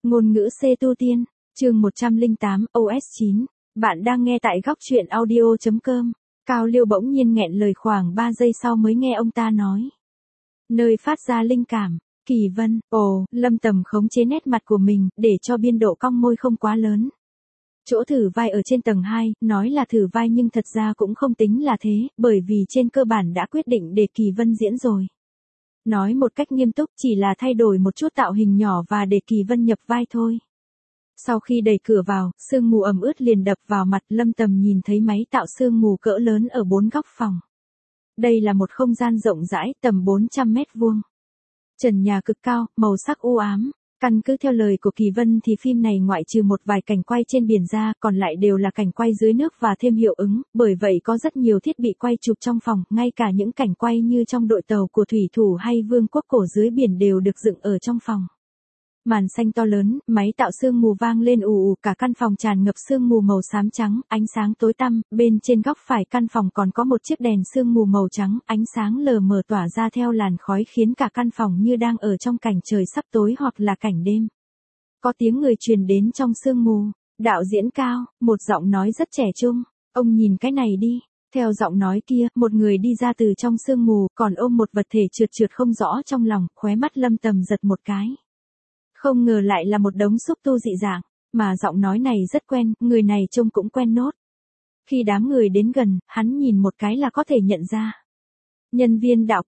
Ngôn ngữ C tu tiên, chương 108 OS 9. Bạn đang nghe tại góc truyện audio.com. Cao Liêu bỗng nhiên nghẹn lời khoảng 3 giây sau mới nghe ông ta nói. Nơi phát ra linh cảm, Kỳ Vân, Lâm Tầm khống chế nét mặt của mình, để cho biên độ cong môi không quá lớn. Chỗ thử vai ở trên tầng 2, nói là thử vai nhưng thật ra cũng không tính là thế, bởi vì trên cơ bản đã quyết định để Kỳ Vân diễn rồi. Nói một cách nghiêm túc chỉ là thay đổi một chút tạo hình nhỏ và để Kỳ Vân nhập vai thôi. Sau khi đẩy cửa vào, sương mù ẩm ướt liền đập vào mặt. Lâm Tầm nhìn thấy máy tạo sương mù cỡ lớn ở 4 góc phòng. Đây là một không gian rộng rãi tầm 400 mét vuông. Trần nhà cực cao, màu sắc u ám. Căn cứ theo lời của Kỳ Vân thì phim này ngoại trừ một vài cảnh quay trên biển ra, còn lại đều là cảnh quay dưới nước và thêm hiệu ứng, bởi vậy có rất nhiều thiết bị quay chụp trong phòng, ngay cả những cảnh quay như trong đội tàu của thủy thủ hay vương quốc cổ dưới biển đều được dựng ở trong phòng. Màn xanh to lớn, máy tạo sương mù vang lên ù ù, cả căn phòng tràn ngập sương mù màu xám trắng, ánh sáng tối tăm, bên trên góc phải căn phòng còn có một chiếc đèn sương mù màu trắng, ánh sáng lờ mờ tỏa ra theo làn khói khiến cả căn phòng như đang ở trong cảnh trời sắp tối hoặc là cảnh đêm. Có tiếng người truyền đến trong sương mù, đạo diễn Cao, một giọng nói rất trẻ trung, ông nhìn cái này đi. Theo giọng nói kia, một người đi ra từ trong sương mù, còn ôm một vật thể trượt trượt không rõ trong lòng, khóe mắt Lâm Tầm giật một cái. Không ngờ lại là một đống xúc tu dị dạng, mà giọng nói này rất quen, người này trông cũng quen nốt. Khi đám người đến gần, hắn nhìn một cái là có thể nhận ra. Nhân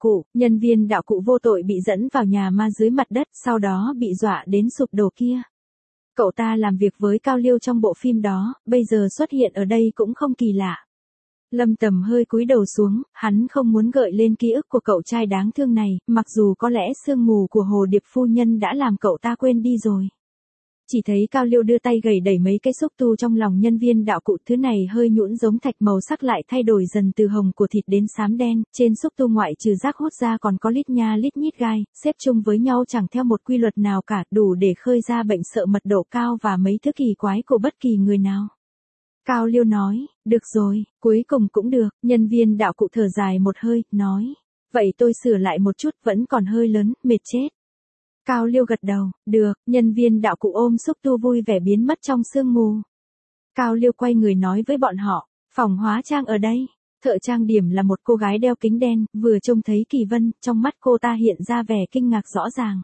viên đạo cụ vô tội bị dẫn vào nhà ma dưới mặt đất, sau đó bị dọa đến sụp đổ kia. Cậu ta làm việc với Cao Liêu trong bộ phim đó, bây giờ xuất hiện ở đây cũng không kỳ lạ. Lâm Tầm hơi cúi đầu xuống, hắn không muốn gợi lên ký ức của cậu trai đáng thương này, mặc dù có lẽ sương mù của Hồ Điệp phu nhân đã làm cậu ta quên đi rồi. Chỉ thấy Cao Liêu đưa tay gầy đẩy mấy cái xúc tu trong lòng nhân viên đạo cụ, thứ này hơi nhũn giống thạch, màu sắc lại thay đổi dần từ hồng của thịt đến xám đen, trên xúc tu ngoại trừ rác hút ra còn có lít nha lít nhít gai, xếp chung với nhau chẳng theo một quy luật nào cả, đủ để khơi ra bệnh sợ mật độ cao và mấy thứ kỳ quái của bất kỳ người nào. Cao Liêu nói, được rồi, cuối cùng cũng được, nhân viên đạo cụ thở dài một hơi, nói, vậy tôi sửa lại một chút, vẫn còn hơi lớn, mệt chết. Cao Liêu gật đầu, được, nhân viên đạo cụ ôm xúc tu vui vẻ biến mất trong sương mù. Cao Liêu quay người nói với bọn họ, phòng hóa trang ở đây. Thợ trang điểm là một cô gái đeo kính đen, vừa trông thấy Kỳ Vân, trong mắt cô ta hiện ra vẻ kinh ngạc rõ ràng.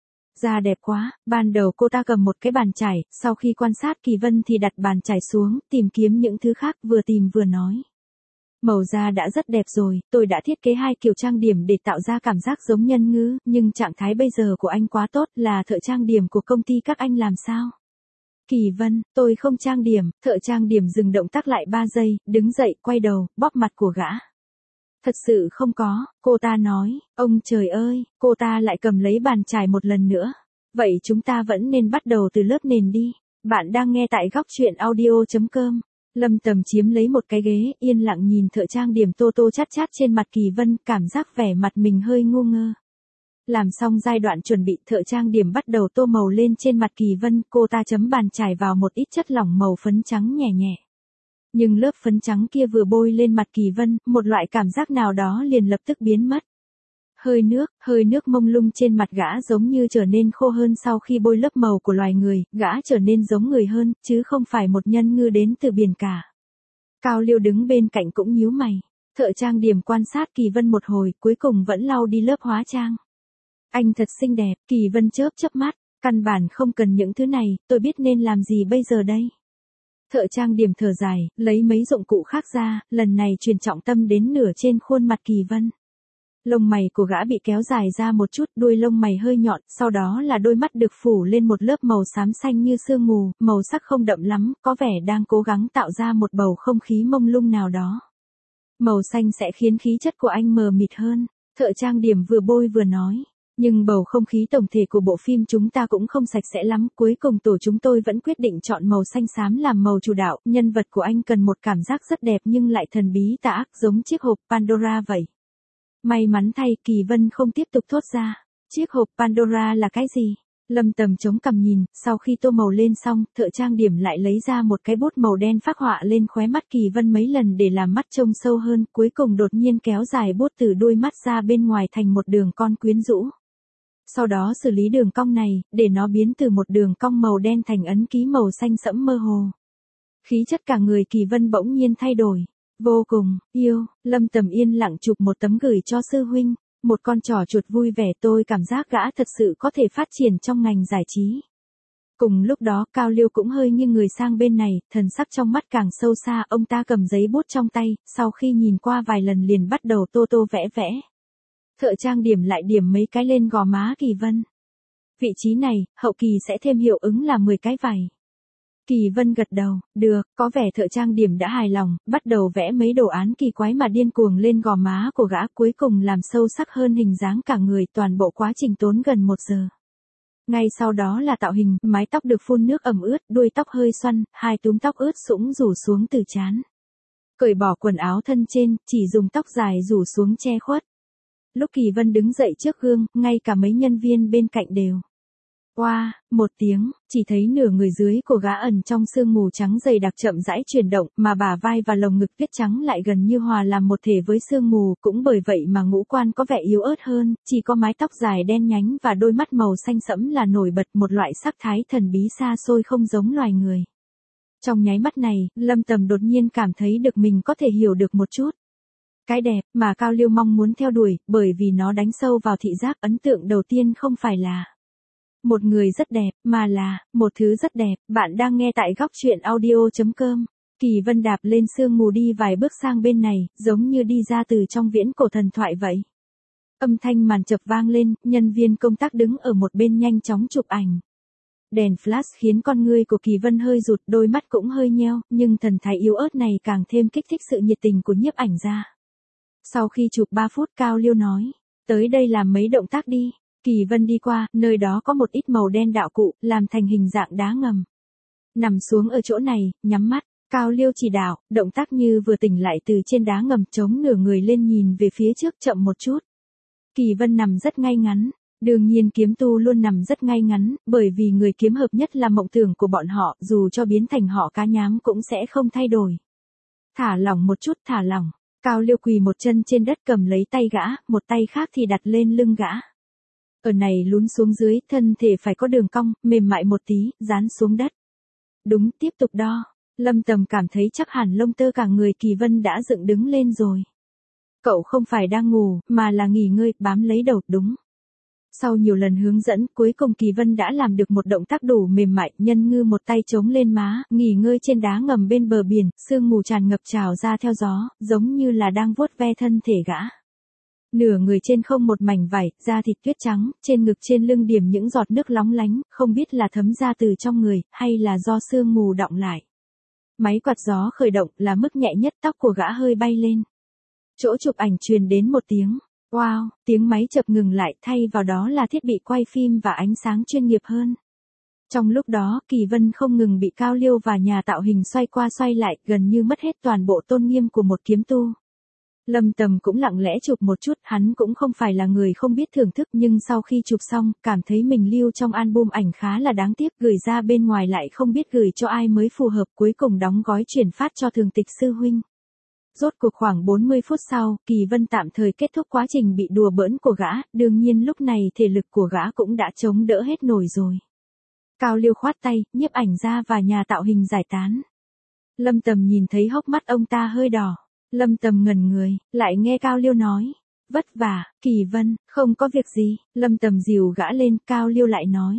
Da đẹp quá, ban đầu cô ta cầm một cái bàn chải, sau khi quan sát Kỳ Vân thì đặt bàn chải xuống, tìm kiếm những thứ khác, vừa tìm vừa nói. Màu da đã rất đẹp rồi, tôi đã thiết kế 2 kiểu trang điểm để tạo ra cảm giác giống nhân ngư, nhưng trạng thái bây giờ của anh quá tốt, là thợ trang điểm của công ty các anh làm sao? Kỳ Vân, tôi không trang điểm, thợ trang điểm dừng động tác lại 3 giây, đứng dậy, quay đầu, bóp mặt của gã. Thật sự không có, cô ta nói, ông trời ơi, cô ta lại cầm lấy bàn chải một lần nữa. Vậy chúng ta vẫn nên bắt đầu từ lớp nền đi. Bạn đang nghe tại góc truyện audio.com. Lâm Tầm chiếm lấy một cái ghế, yên lặng nhìn thợ trang điểm tô tô chát chát trên mặt Kỳ Vân, cảm giác vẻ mặt mình hơi ngu ngơ. Làm xong giai đoạn chuẩn bị, thợ trang điểm bắt đầu tô màu lên trên mặt Kỳ Vân, cô ta chấm bàn chải vào một ít chất lỏng màu phấn trắng nhẹ nhẹ. Nhưng lớp phấn trắng kia vừa bôi lên mặt Kỳ Vân, một loại cảm giác nào đó liền lập tức biến mất. Hơi nước mông lung trên mặt gã giống như trở nên khô hơn sau khi bôi lớp màu của loài người, gã trở nên giống người hơn, chứ không phải một nhân ngư đến từ biển cả. Cao Liêu đứng bên cạnh cũng nhíu mày. Thợ trang điểm quan sát Kỳ Vân một hồi, cuối cùng vẫn lau đi lớp hóa trang. Anh thật xinh đẹp, Kỳ Vân chớp mắt, căn bản không cần những thứ này, tôi biết nên làm gì bây giờ đây. Thợ trang điểm thở dài, lấy mấy dụng cụ khác ra, lần này truyền trọng tâm đến nửa trên khuôn mặt Kỳ Vân. Lông mày của gã bị kéo dài ra một chút, đuôi lông mày hơi nhọn, sau đó là đôi mắt được phủ lên một lớp màu xám xanh như sương mù, màu sắc không đậm lắm, có vẻ đang cố gắng tạo ra một bầu không khí mông lung nào đó. Màu xanh sẽ khiến khí chất của anh mờ mịt hơn, thợ trang điểm vừa bôi vừa nói. Nhưng bầu không khí tổng thể của bộ phim chúng ta cũng không sạch sẽ lắm, cuối cùng tổ chúng tôi vẫn quyết định chọn màu xanh xám làm màu chủ đạo, nhân vật của anh cần một cảm giác rất đẹp nhưng lại thần bí tà ác giống chiếc hộp Pandora vậy. May mắn thay, Kỳ Vân không tiếp tục thốt ra, chiếc hộp Pandora là cái gì? Lâm Tầm chống cằm nhìn, sau khi tô màu lên xong, thợ trang điểm lại lấy ra một cái bút màu đen phác họa lên khóe mắt Kỳ Vân mấy lần để làm mắt trông sâu hơn, cuối cùng đột nhiên kéo dài bút từ đuôi mắt ra bên ngoài thành một đường con quyến rũ. Sau đó xử lý đường cong này, để nó biến từ một đường cong màu đen thành ấn ký màu xanh sẫm mơ hồ. Khí chất cả người Kỳ Vân bỗng nhiên thay đổi. Vô cùng, yêu, Lâm Tầm yên lặng chụp một tấm gửi cho sư huynh. Một con trỏ chuột vui vẻ, tôi cảm giác gã thật sự có thể phát triển trong ngành giải trí. Cùng lúc đó Cao Liêu cũng hơi nghiêng người sang bên này, thần sắc trong mắt càng sâu xa, ông ta cầm giấy bút trong tay, sau khi nhìn qua vài lần liền bắt đầu tô tô vẽ vẽ. Thợ trang điểm lại điểm mấy cái lên gò má Kỳ Vân. Vị trí này, hậu kỳ sẽ thêm hiệu ứng là 10 cái vải. Kỳ Vân gật đầu, được, có vẻ thợ trang điểm đã hài lòng, bắt đầu vẽ mấy đồ án kỳ quái mà điên cuồng lên gò má của gã, cuối cùng làm sâu sắc hơn hình dáng cả người, toàn bộ quá trình tốn gần 1 giờ. Ngay sau đó là tạo hình, mái tóc được phun nước ẩm ướt, đuôi tóc hơi xoăn, 2 túm tóc ướt sũng rủ xuống từ trán. Cởi bỏ quần áo thân trên, chỉ dùng tóc dài rủ xuống che khuất. Lúc Kỳ Vân đứng dậy trước gương, ngay cả mấy nhân viên bên cạnh đều. Oa, một tiếng, chỉ thấy nửa người dưới của gã ẩn trong sương mù trắng dày đặc chậm rãi chuyển động, mà bả vai và lồng ngực tuyết trắng lại gần như hòa làm một thể với sương mù, cũng bởi vậy mà ngũ quan có vẻ yếu ớt hơn, chỉ có mái tóc dài đen nhánh và đôi mắt màu xanh sẫm là nổi bật, một loại sắc thái thần bí xa xôi không giống loài người. Trong nháy mắt này, Lâm Tầm đột nhiên cảm thấy được mình có thể hiểu được một chút. Cái đẹp mà Cao Liêu mong muốn theo đuổi, bởi vì nó đánh sâu vào thị giác, ấn tượng đầu tiên không phải là một người rất đẹp, mà là một thứ rất đẹp. Bạn đang nghe tại góc truyện audio.com. Kỳ Vân đạp lên sương mù đi vài bước sang bên này, giống như đi ra từ trong viễn cổ thần thoại vậy. Âm thanh màn chập vang lên, nhân viên công tác đứng ở một bên nhanh chóng chụp ảnh. Đèn flash khiến con ngươi của Kỳ Vân hơi rụt, đôi mắt cũng hơi nheo, nhưng thần thái yếu ớt này càng thêm kích thích sự nhiệt tình của nhiếp ảnh gia. Sau khi chụp 3 phút, Cao Liêu nói, tới đây làm mấy động tác đi. Kỳ Vân đi qua, nơi đó có một ít màu đen đạo cụ, làm thành hình dạng đá ngầm. Nằm xuống ở chỗ này, nhắm mắt, Cao Liêu chỉ đạo, động tác như vừa tỉnh lại từ trên đá ngầm, chống nửa người lên nhìn về phía trước chậm một chút. Kỳ Vân nằm rất ngay ngắn, đương nhiên kiếm tu luôn nằm rất ngay ngắn, bởi vì người kiếm hợp nhất là mộng tưởng của bọn họ, dù cho biến thành họ cá nhám cũng sẽ không thay đổi. Thả lỏng một chút, thả lỏng. Cao Liêu quỳ một chân trên đất cầm lấy tay gã, một tay khác thì đặt lên lưng gã. Ở này lún xuống dưới, thân thể phải có đường cong, mềm mại một tí, dán xuống đất. Đúng, tiếp tục đo. Lâm Tầm cảm thấy chắc hẳn lông tơ cả người Kỳ Vân đã dựng đứng lên rồi. Cậu không phải đang ngủ, mà là nghỉ ngơi, bám lấy đầu, đúng. Sau nhiều lần hướng dẫn, cuối cùng Kỳ Vân đã làm được một động tác đủ mềm mại, nhân ngư một tay chống lên má, nghỉ ngơi trên đá ngầm bên bờ biển, sương mù tràn ngập trào ra theo gió, giống như là đang vuốt ve thân thể gã. Nửa người trên không một mảnh vải, da thịt tuyết trắng, trên ngực trên lưng điểm những giọt nước lóng lánh, không biết là thấm ra từ trong người, hay là do sương mù đọng lại. Máy quạt gió khởi động là mức nhẹ nhất, tóc của gã hơi bay lên. Chỗ chụp ảnh truyền đến một tiếng. Wow, tiếng máy chập ngừng lại, thay vào đó là thiết bị quay phim và ánh sáng chuyên nghiệp hơn. Trong lúc đó, Kỳ Vân không ngừng bị Cao Liêu và nhà tạo hình xoay qua xoay lại, gần như mất hết toàn bộ tôn nghiêm của một kiếm tu. Lâm Tầm cũng lặng lẽ chụp một chút, hắn cũng không phải là người không biết thưởng thức, nhưng sau khi chụp xong, cảm thấy mình lưu trong album ảnh khá là đáng tiếc, gửi ra bên ngoài lại không biết gửi cho ai mới phù hợp, cuối cùng đóng gói chuyển phát cho Thường Tịch sư huynh. Rốt cuộc khoảng 40 phút sau, Kỳ Vân tạm thời kết thúc quá trình bị đùa bỡn của gã, đương nhiên lúc này thể lực của gã cũng đã chống đỡ hết nổi rồi. Cao Liêu khoát tay, nhiếp ảnh gia và nhà tạo hình giải tán. Lâm Tầm nhìn thấy hốc mắt ông ta hơi đỏ. Lâm Tầm ngẩn người, lại nghe Cao Liêu nói. Vất vả, Kỳ Vân, không có việc gì. Lâm Tầm dìu gã lên, Cao Liêu lại nói.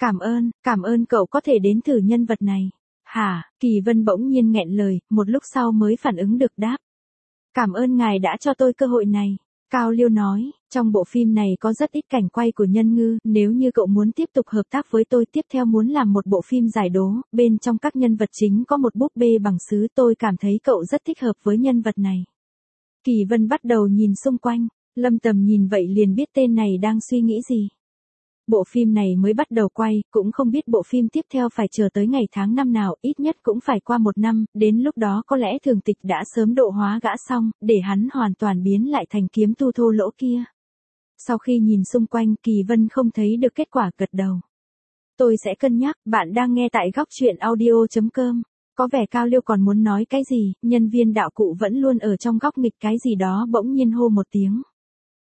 Cảm ơn cậu có thể đến thử nhân vật này. Hả, Kỳ Vân bỗng nhiên nghẹn lời, một lúc sau mới phản ứng được đáp. Cảm ơn ngài đã cho tôi cơ hội này. Cao Liêu nói, trong bộ phim này có rất ít cảnh quay của nhân ngư, nếu như cậu muốn tiếp tục hợp tác với tôi, tiếp theo muốn làm một bộ phim giải đố, bên trong các nhân vật chính có một búp bê bằng sứ, tôi cảm thấy cậu rất thích hợp với nhân vật này. Kỳ Vân bắt đầu nhìn xung quanh, Lâm Tầm nhìn vậy liền biết tên này đang suy nghĩ gì. Bộ phim này mới bắt đầu quay, cũng không biết bộ phim tiếp theo phải chờ tới ngày tháng năm nào, ít nhất cũng phải qua 1 năm, đến lúc đó có lẽ Thường Tịch đã sớm độ hóa gã xong, để hắn hoàn toàn biến lại thành kiếm tu thô lỗ kia. Sau khi nhìn xung quanh, Kỳ Vân không thấy được kết quả, gật đầu. Tôi sẽ cân nhắc, bạn đang nghe tại góc truyện audio.com. Có vẻ Cao Liêu còn muốn nói cái gì, nhân viên đạo cụ vẫn luôn ở trong góc nghịch cái gì đó bỗng nhiên hô một tiếng.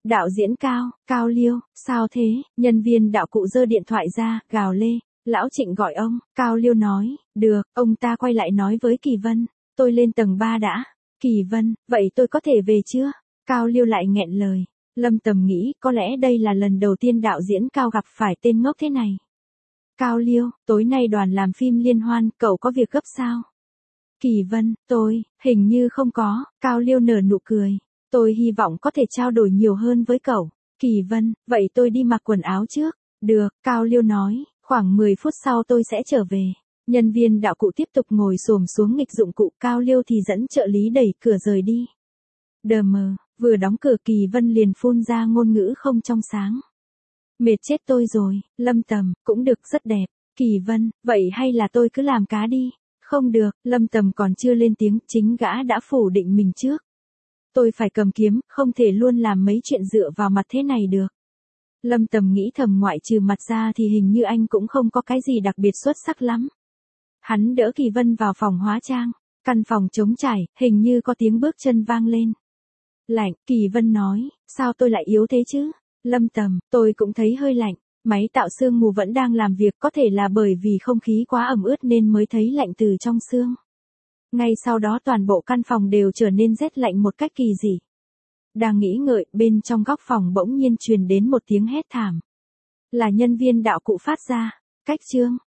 Đạo diễn Cao, Cao Liêu, sao thế? Nhân viên đạo cụ giơ điện thoại ra, gào lê. Lão Trịnh gọi ông, Cao Liêu nói, được, ông ta quay lại nói với Kỳ Vân, tôi lên tầng 3 đã. Kỳ Vân, vậy tôi có thể về chưa? Cao Liêu lại nghẹn lời. Lâm Tầm nghĩ có lẽ đây là lần đầu tiên đạo diễn Cao gặp phải tên ngốc thế này. Cao Liêu, tối nay đoàn làm phim liên hoan, cậu có việc gấp sao? Kỳ Vân, hình như không có. Cao Liêu nở nụ cười. Tôi hy vọng có thể trao đổi nhiều hơn với cậu. Kỳ Vân, vậy tôi đi mặc quần áo trước. Được, Cao Liêu nói, khoảng 10 phút sau tôi sẽ trở về. Nhân viên đạo cụ tiếp tục ngồi xổm xuống nghịch dụng cụ, Cao Liêu thì dẫn trợ lý đẩy cửa rời đi. Đờ mờ, vừa đóng cửa Kỳ Vân liền phun ra ngôn ngữ không trong sáng. Mệt chết tôi rồi, Lâm Tầm, cũng được rất đẹp. Kỳ Vân, vậy hay là tôi cứ làm cá đi? Không được, Lâm Tầm còn chưa lên tiếng, chính gã đã phủ định mình trước. Tôi phải cầm kiếm, không thể luôn làm mấy chuyện dựa vào mặt thế này được. Lâm Tầm nghĩ thầm, ngoại trừ mặt ra thì hình như anh cũng không có cái gì đặc biệt xuất sắc lắm. Hắn đỡ Kỳ Vân vào phòng hóa trang, căn phòng trống trải, hình như có tiếng bước chân vang lên. Lạnh, Kỳ Vân nói, sao tôi lại yếu thế chứ? Lâm Tầm, tôi cũng thấy hơi lạnh, máy tạo sương mù vẫn đang làm việc, có thể là bởi vì không khí quá ẩm ướt nên mới thấy lạnh từ trong xương. Ngay sau đó toàn bộ căn phòng đều trở nên rét lạnh một cách kỳ dị. Đang nghĩ ngợi, bên trong góc phòng bỗng nhiên truyền đến một tiếng hét thảm. Là nhân viên đạo cụ phát ra. Cách chương